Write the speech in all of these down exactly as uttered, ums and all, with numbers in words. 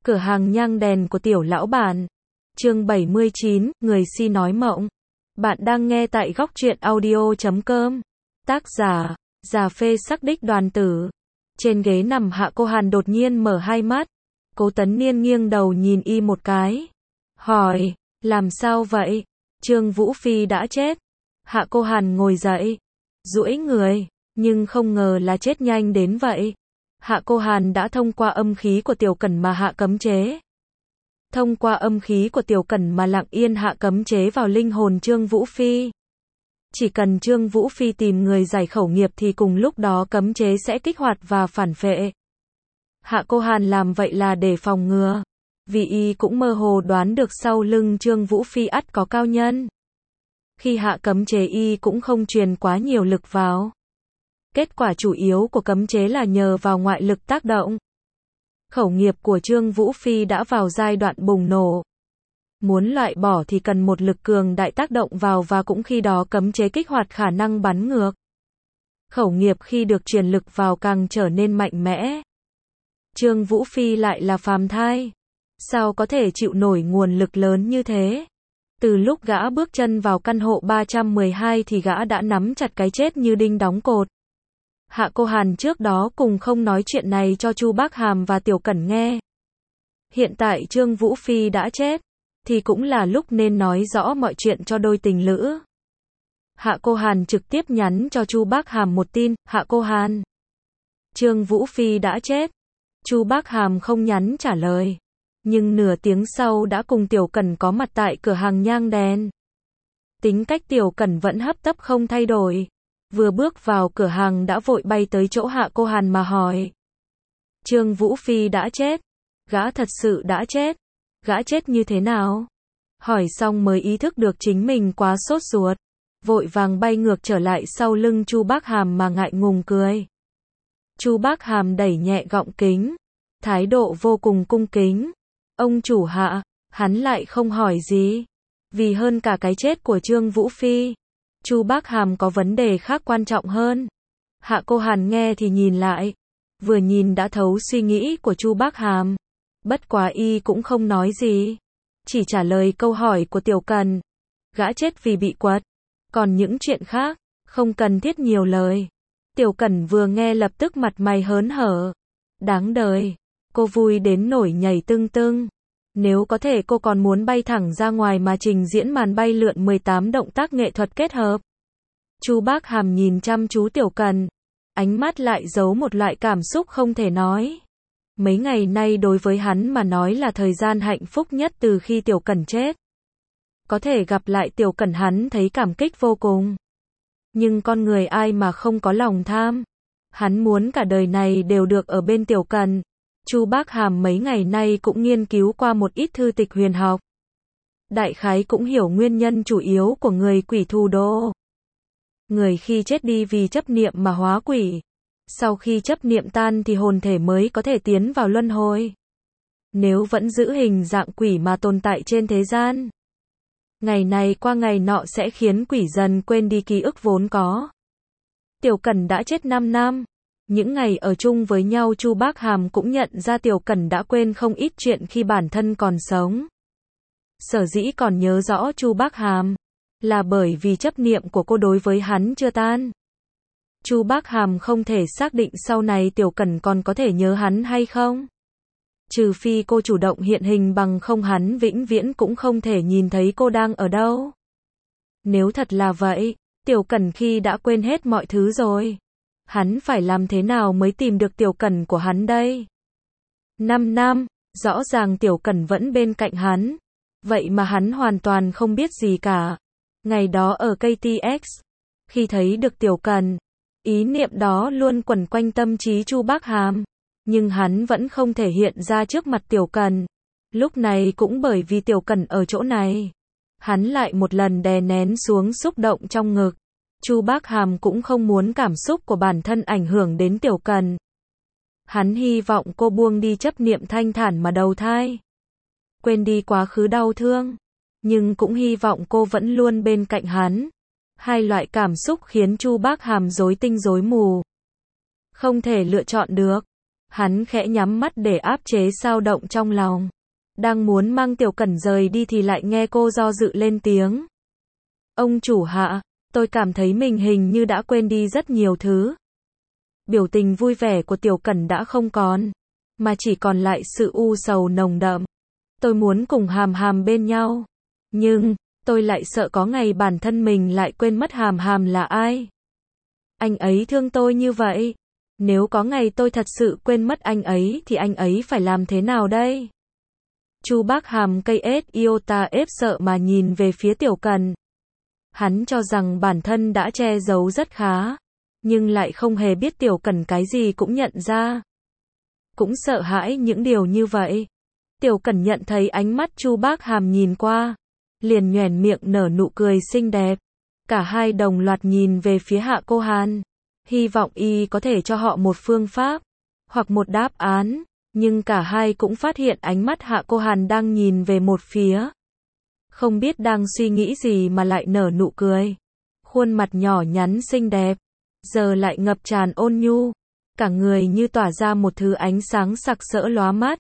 Cửa hàng nhang đèn của tiểu lão bản. Chương bảy mươi chín, người si nói mộng. Bạn đang nghe tại góc truyện audio chấm com. Tác giả, già phê sắc đích đoàn tử. Trên ghế nằm Hạ Cô Hàn đột nhiên mở hai mắt. Cố Tấn Niên nghiêng đầu nhìn y một cái. Hỏi, làm sao vậy? Trương Vũ Phi đã chết. Hạ Cô Hàn ngồi dậy. Duỗi người, nhưng không ngờ là chết nhanh đến vậy. Hạ Cô Hàn đã thông qua âm khí của Tiểu Cẩn mà hạ cấm chế. Thông qua âm khí của Tiểu Cẩn mà lặng yên hạ cấm chế vào linh hồn Trương Vũ Phi. Chỉ cần Trương Vũ Phi tìm người giải khẩu nghiệp thì cùng lúc đó cấm chế sẽ kích hoạt và phản phệ. Hạ Cô Hàn làm vậy là để phòng ngừa. Vì y cũng mơ hồ đoán được sau lưng Trương Vũ Phi ắt có cao nhân. Khi hạ cấm chế y cũng không truyền quá nhiều lực vào. Kết quả chủ yếu của cấm chế là nhờ vào ngoại lực tác động. Khẩu nghiệp của Trương Vũ Phi đã vào giai đoạn bùng nổ. Muốn loại bỏ thì cần một lực cường đại tác động vào và cũng khi đó cấm chế kích hoạt khả năng bắn ngược. Khẩu nghiệp khi được truyền lực vào càng trở nên mạnh mẽ. Trương Vũ Phi lại là phàm thai. Sao có thể chịu nổi nguồn lực lớn như thế? Từ lúc gã bước chân vào căn hộ ba trăm mười hai thì gã đã nắm chặt cái chết như đinh đóng cột. Hạ Cô Hàn trước đó cùng không nói chuyện này cho Chu Bác Hàm và Tiểu Cẩn nghe. Hiện tại Trương Vũ Phi đã chết, thì cũng là lúc nên nói rõ mọi chuyện cho đôi tình lữ. Hạ Cô Hàn trực tiếp nhắn cho Chu Bác Hàm một tin, Hạ Cô Hàn. Trương Vũ Phi đã chết. Chu Bác Hàm không nhắn trả lời. Nhưng nửa tiếng sau đã cùng Tiểu Cẩn có mặt tại cửa hàng nhang đèn. Tính cách Tiểu Cẩn vẫn hấp tấp không thay đổi. Vừa bước vào cửa hàng đã vội bay tới chỗ Hạ Cô Hàn mà hỏi. Trương Vũ Phi đã chết. Gã thật sự đã chết. Gã chết như thế nào? Hỏi xong mới ý thức được chính mình quá sốt ruột. Vội vàng bay ngược trở lại sau lưng Chu Bác Hàm mà ngại ngùng cười. Chu Bác Hàm đẩy nhẹ gọng kính. Thái độ vô cùng cung kính. Ông chủ Hạ, hắn lại không hỏi gì. Vì hơn cả cái chết của Trương Vũ Phi. Chu Bác Hàm có vấn đề khác quan trọng hơn. Hạ Cô Hàn nghe thì nhìn lại. Vừa nhìn đã thấu suy nghĩ của Chu Bác Hàm. Bất quá y cũng không nói gì. Chỉ trả lời câu hỏi của Tiểu Cẩn. Gã chết vì bị quật. Còn những chuyện khác, không cần thiết nhiều lời. Tiểu Cẩn vừa nghe lập tức mặt mày hớn hở. Đáng đời. Cô vui đến nổi nhảy tưng tưng. Nếu có thể cô còn muốn bay thẳng ra ngoài mà trình diễn màn bay lượn mười tám động tác nghệ thuật kết hợp. Chu Bác Hàm nhìn chăm chú Tiểu Cẩn. Ánh mắt lại giấu một loại cảm xúc không thể nói. Mấy ngày nay đối với hắn mà nói là thời gian hạnh phúc nhất từ khi Tiểu Cẩn chết. Có thể gặp lại Tiểu Cẩn hắn thấy cảm kích vô cùng. Nhưng con người ai mà không có lòng tham. Hắn muốn cả đời này đều được ở bên Tiểu Cẩn. Chu Bác Hàm mấy ngày nay cũng nghiên cứu qua một ít thư tịch huyền học. Đại khái cũng hiểu nguyên nhân chủ yếu của người quỷ thù đô. Người khi chết đi vì chấp niệm mà hóa quỷ. Sau khi chấp niệm tan thì hồn thể mới có thể tiến vào luân hồi. Nếu vẫn giữ hình dạng quỷ mà tồn tại trên thế gian. Ngày này qua ngày nọ sẽ khiến quỷ dần quên đi ký ức vốn có. Tiểu Cẩn đã chết năm năm. Những ngày ở chung với nhau Chu Bác Hàm cũng nhận ra Tiểu Cẩn đã quên không ít chuyện khi bản thân còn sống. Sở dĩ còn nhớ rõ Chu Bác Hàm. Là bởi vì chấp niệm của cô đối với hắn chưa tan. Chu Bác Hàm không thể xác định sau này Tiểu Cẩn còn có thể nhớ hắn hay không. Trừ phi cô chủ động hiện hình bằng không hắn vĩnh viễn cũng không thể nhìn thấy cô đang ở đâu. Nếu thật là vậy, Tiểu Cẩn khi đã quên hết mọi thứ rồi. Hắn phải làm thế nào mới tìm được Tiểu Cẩn của hắn đây? Năm năm, rõ ràng Tiểu Cẩn vẫn bên cạnh hắn. Vậy mà hắn hoàn toàn không biết gì cả. Ngày đó ở ca tê ích, khi thấy được Tiểu Cẩn, ý niệm đó luôn quẩn quanh tâm trí Chu Bác Hàm. Nhưng hắn vẫn không thể hiện ra trước mặt Tiểu Cẩn. Lúc này cũng bởi vì Tiểu Cẩn ở chỗ này. Hắn lại một lần đè nén xuống xúc động trong ngực. Chu Bác Hàm cũng không muốn cảm xúc của bản thân ảnh hưởng đến Tiểu Cẩn. Hắn hy vọng cô buông đi chấp niệm thanh thản mà đầu thai. Quên đi quá khứ đau thương. Nhưng cũng hy vọng cô vẫn luôn bên cạnh hắn. Hai loại cảm xúc khiến Chu Bác Hàm rối tinh rối mù. Không thể lựa chọn được. Hắn khẽ nhắm mắt để áp chế xao động trong lòng. Đang muốn mang Tiểu Cẩn rời đi thì lại nghe cô do dự lên tiếng. Ông chủ hạ, tôi cảm thấy mình hình như đã quên đi rất nhiều thứ. Biểu tình vui vẻ của Tiểu Cẩn đã không còn, mà chỉ còn lại sự u sầu nồng đậm. Tôi muốn cùng Hàm Hàm bên nhau, nhưng tôi lại sợ có ngày bản thân mình lại quên mất Hàm Hàm là ai. Anh ấy thương tôi như vậy, nếu có ngày tôi thật sự quên mất anh ấy thì anh ấy phải làm thế nào đây? Chu Bác Hàm cây ết iota ép sợ mà nhìn về phía Tiểu Cẩn. Hắn cho rằng bản thân đã che giấu rất khá, nhưng lại không hề biết Tiểu Cẩn cái gì cũng nhận ra. Cũng sợ hãi những điều như vậy. Tiểu Cẩn nhận thấy ánh mắt Chu Bác Hàm nhìn qua, liền nhoẻn miệng nở nụ cười xinh đẹp. Cả hai đồng loạt nhìn về phía Hạ Cô Hàn, hy vọng y có thể cho họ một phương pháp, hoặc một đáp án, nhưng cả hai cũng phát hiện ánh mắt Hạ Cô Hàn đang nhìn về một phía. Không biết đang suy nghĩ gì mà lại nở nụ cười. Khuôn mặt nhỏ nhắn xinh đẹp, giờ lại ngập tràn ôn nhu, cả người như tỏa ra một thứ ánh sáng sặc sỡ lóa mắt.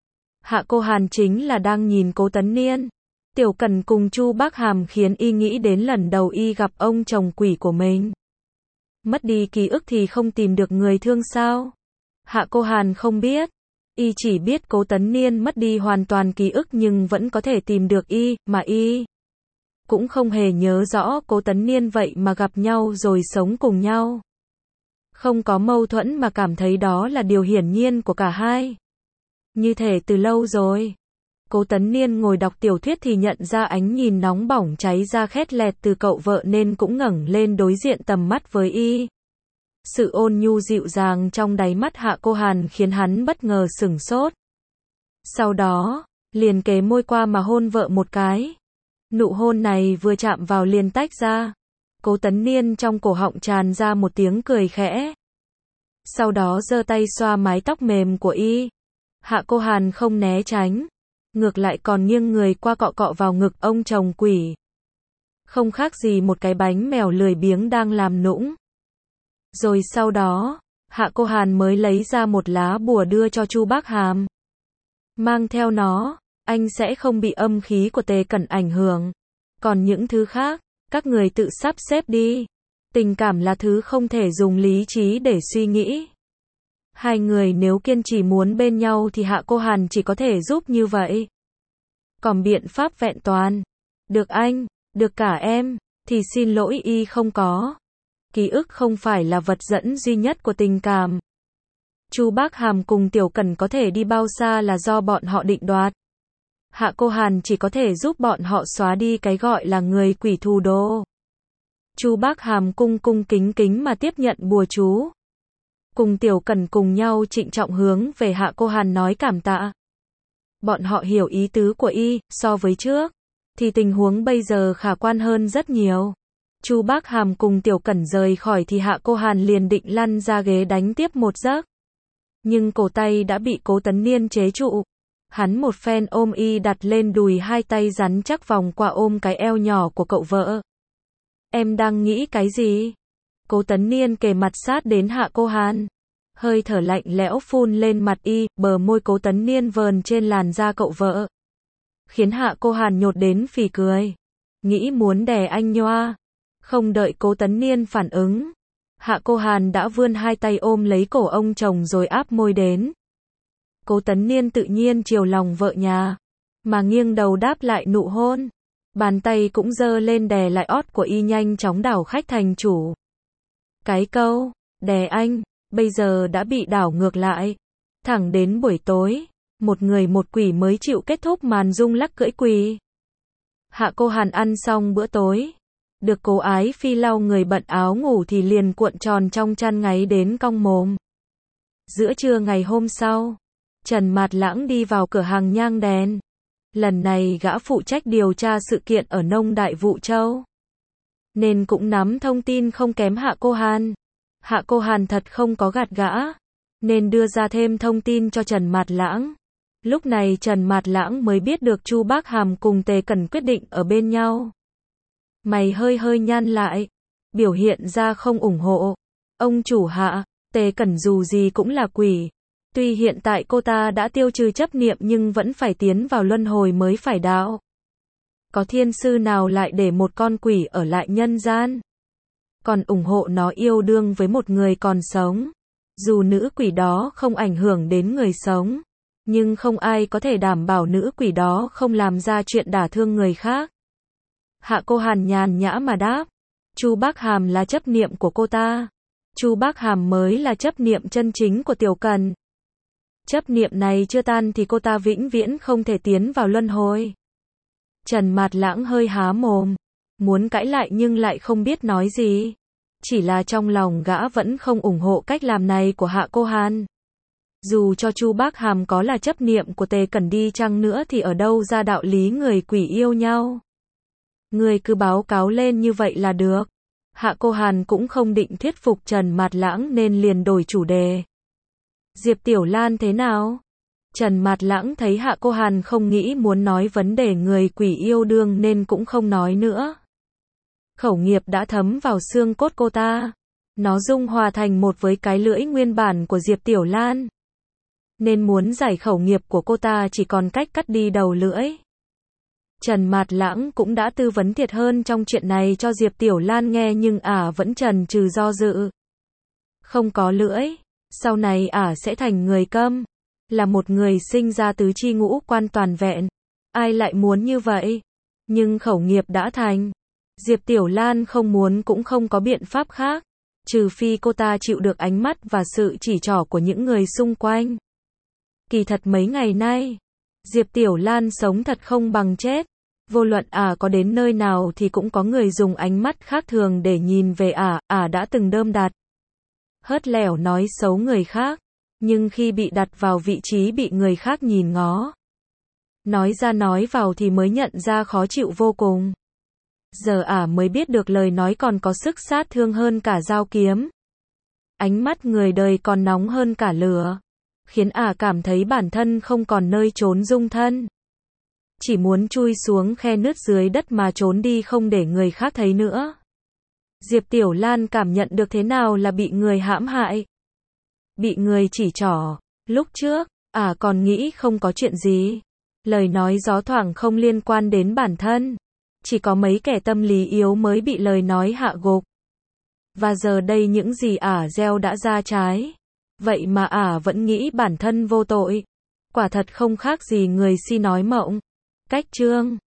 Hạ Cô Hàn chính là đang nhìn Cố Tấn Niên. Tiểu Cẩn cùng Chu Bác Hàm khiến y nghĩ đến lần đầu y gặp ông chồng quỷ của mình. Mất đi ký ức thì không tìm được người thương sao? Hạ Cô Hàn không biết. Y chỉ biết Cố Tấn Niên mất đi hoàn toàn ký ức nhưng vẫn có thể tìm được y, mà y cũng không hề nhớ rõ Cố Tấn Niên vậy mà gặp nhau rồi sống cùng nhau. Không có mâu thuẫn mà cảm thấy đó là điều hiển nhiên của cả hai. Như thể từ lâu rồi. Cố Tấn Niên ngồi đọc tiểu thuyết thì nhận ra ánh nhìn nóng bỏng cháy ra khét lẹt từ cậu vợ nên cũng ngẩng lên đối diện tầm mắt với y. Sự ôn nhu dịu dàng trong đáy mắt Hạ Cô Hàn khiến hắn bất ngờ sửng sốt. Sau đó, liền kề môi qua mà hôn vợ một cái. Nụ hôn này vừa chạm vào liền tách ra. Cố Tấn Niên trong cổ họng tràn ra một tiếng cười khẽ. Sau đó giơ tay xoa mái tóc mềm của y. Hạ Cô Hàn không né tránh, ngược lại còn nghiêng người qua cọ cọ vào ngực ông chồng quỷ. Không khác gì một cái bánh mèo lười biếng đang làm nũng. Rồi sau đó, Hạ Cô Hàn mới lấy ra một lá bùa đưa cho Chu Bác Hàm. Mang theo nó, anh sẽ không bị âm khí của Tề Cẩn ảnh hưởng. Còn những thứ khác, các người tự sắp xếp đi. Tình cảm là thứ không thể dùng lý trí để suy nghĩ. Hai người nếu kiên trì muốn bên nhau thì Hạ Cô Hàn chỉ có thể giúp như vậy. Còn biện pháp vẹn toàn, được anh, được cả em, thì xin lỗi y không có. Ký ức không phải là vật dẫn duy nhất của tình cảm. Chu Bác Hàm cùng Tiểu Cẩn có thể đi bao xa là do bọn họ định đoạt. Hạ Cô Hàn chỉ có thể giúp bọn họ xóa đi cái gọi là người quỷ thù đồ. Chu Bác Hàm cung cung kính kính mà tiếp nhận bùa chú. Cùng Tiểu Cẩn cùng nhau trịnh trọng hướng về Hạ Cô Hàn nói cảm tạ. Bọn họ hiểu ý tứ của y, so với trước, thì tình huống bây giờ khả quan hơn rất nhiều. Chu Bác Hàm cùng Tiểu Cẩn rời khỏi thì Hạ Cô Hàn liền định lăn ra ghế đánh tiếp một giấc. Nhưng cổ tay đã bị Cố Tấn Niên chế trụ. Hắn một phen ôm y đặt lên đùi, hai tay rắn chắc vòng qua ôm cái eo nhỏ của cậu vợ. Em đang nghĩ cái gì? Cố Tấn Niên kề mặt sát đến Hạ Cô Hàn. Hơi thở lạnh lẽo phun lên mặt y, bờ môi Cố Tấn Niên vờn trên làn da cậu vợ. Khiến Hạ Cô Hàn nhột đến phì cười. Nghĩ muốn đè anh nhoa. Không đợi Cố Tấn Niên phản ứng. Hạ Cô Hàn đã vươn hai tay ôm lấy cổ ông chồng rồi áp môi đến. Cố Tấn Niên tự nhiên chiều lòng vợ nhà. Mà nghiêng đầu đáp lại nụ hôn. Bàn tay cũng giơ lên đè lại ót của y, nhanh chóng đảo khách thành chủ. Cái câu, đè anh, bây giờ đã bị đảo ngược lại. Thẳng đến buổi tối, một người một quỷ mới chịu kết thúc màn rung lắc cưỡi quỷ. Hạ Cô Hàn ăn xong bữa tối. Được Cố Ái Phi lau người bận áo ngủ thì liền cuộn tròn trong chăn ngáy đến cong mồm. Giữa trưa ngày hôm sau, Trần Mạt Lãng đi vào cửa hàng nhang đèn. Lần này gã phụ trách điều tra sự kiện ở Nông Đại Vũ Châu, nên cũng nắm thông tin không kém Hạ Cô Hàn. Hạ Cô Hàn thật không có gạt gã, nên đưa ra thêm thông tin cho Trần Mạt Lãng. Lúc này Trần Mạt Lãng mới biết được Chu Bác Hàm cùng Tề Cẩn quyết định ở bên nhau. Mày hơi hơi nhăn lại, biểu hiện ra không ủng hộ. Ông chủ Hạ, Tề Cẩn dù gì cũng là quỷ, Tuy hiện tại cô ta đã tiêu trừ chấp niệm nhưng vẫn phải tiến vào luân hồi mới phải đạo. Có thiên sư nào lại để một con quỷ ở lại nhân gian, còn ủng hộ nó yêu đương với một người còn sống. Dù nữ quỷ đó không ảnh hưởng đến người sống, nhưng không ai có thể đảm bảo nữ quỷ đó không làm ra chuyện đả thương người khác. Hạ Cô Hàn nhàn nhã mà đáp. Chu Bác Hàm là chấp niệm của cô ta. Chu Bác Hàm mới là chấp niệm chân chính của Tiểu Cần. Chấp niệm này chưa tan thì cô ta vĩnh viễn không thể tiến vào luân hồi. Trần Mạt Lãng hơi há mồm, muốn cãi lại nhưng lại không biết nói gì. Chỉ là trong lòng gã vẫn không ủng hộ cách làm này của Hạ Cô Hàn. Dù cho Chu Bác Hàm có là chấp niệm của Tề Cẩn đi chăng nữa thì ở đâu ra đạo lý người quỷ yêu nhau. Người cứ báo cáo lên như vậy là được. Hạ Cô Hàn cũng không định thuyết phục Trần Mạt Lãng nên liền đổi chủ đề. Diệp Tiểu Lan thế nào? Trần Mạt Lãng thấy Hạ Cô Hàn không nghĩ muốn nói vấn đề người quỷ yêu đương nên cũng không nói nữa. Khẩu nghiệp đã thấm vào xương cốt cô ta. Nó dung hòa thành một với cái lưỡi nguyên bản của Diệp Tiểu Lan. Nên muốn giải khẩu nghiệp của cô ta chỉ còn cách cắt đi đầu lưỡi. Trần Mạt Lãng cũng đã tư vấn thiệt hơn trong chuyện này cho Diệp Tiểu Lan nghe nhưng ả vẫn chần chừ do dự. Không có lưỡi, sau này ả sẽ thành người câm, là một người sinh ra tứ chi ngũ quan toàn vẹn. Ai lại muốn như vậy? Nhưng khẩu nghiệp đã thành. Diệp Tiểu Lan không muốn cũng không có biện pháp khác, trừ phi cô ta chịu được ánh mắt và sự chỉ trỏ của những người xung quanh. Kỳ thật mấy ngày nay, Diệp Tiểu Lan sống thật không bằng chết. Vô luận ả có đến nơi nào thì cũng có người dùng ánh mắt khác thường để nhìn về ả, ả đã từng đơm đặt. Hớt lẻo nói xấu người khác, nhưng khi bị đặt vào vị trí bị người khác nhìn ngó, nói ra nói vào thì mới nhận ra khó chịu vô cùng. Giờ ả mới biết được lời nói còn có sức sát thương hơn cả dao kiếm. Ánh mắt người đời còn nóng hơn cả lửa, khiến ả cảm thấy bản thân không còn nơi trốn dung thân. Chỉ muốn chui xuống khe nứt dưới đất mà trốn đi không để người khác thấy nữa. Diệp Tiểu Lan cảm nhận được thế nào là bị người hãm hại, bị người chỉ trỏ. Lúc trước, ả còn nghĩ không có chuyện gì. Lời nói gió thoảng không liên quan đến bản thân. Chỉ có mấy kẻ tâm lý yếu mới bị lời nói hạ gục. Và giờ đây những gì ả gieo đã ra trái. Vậy mà ả vẫn nghĩ bản thân vô tội. Quả thật không khác gì người si nói mộng. Cách chương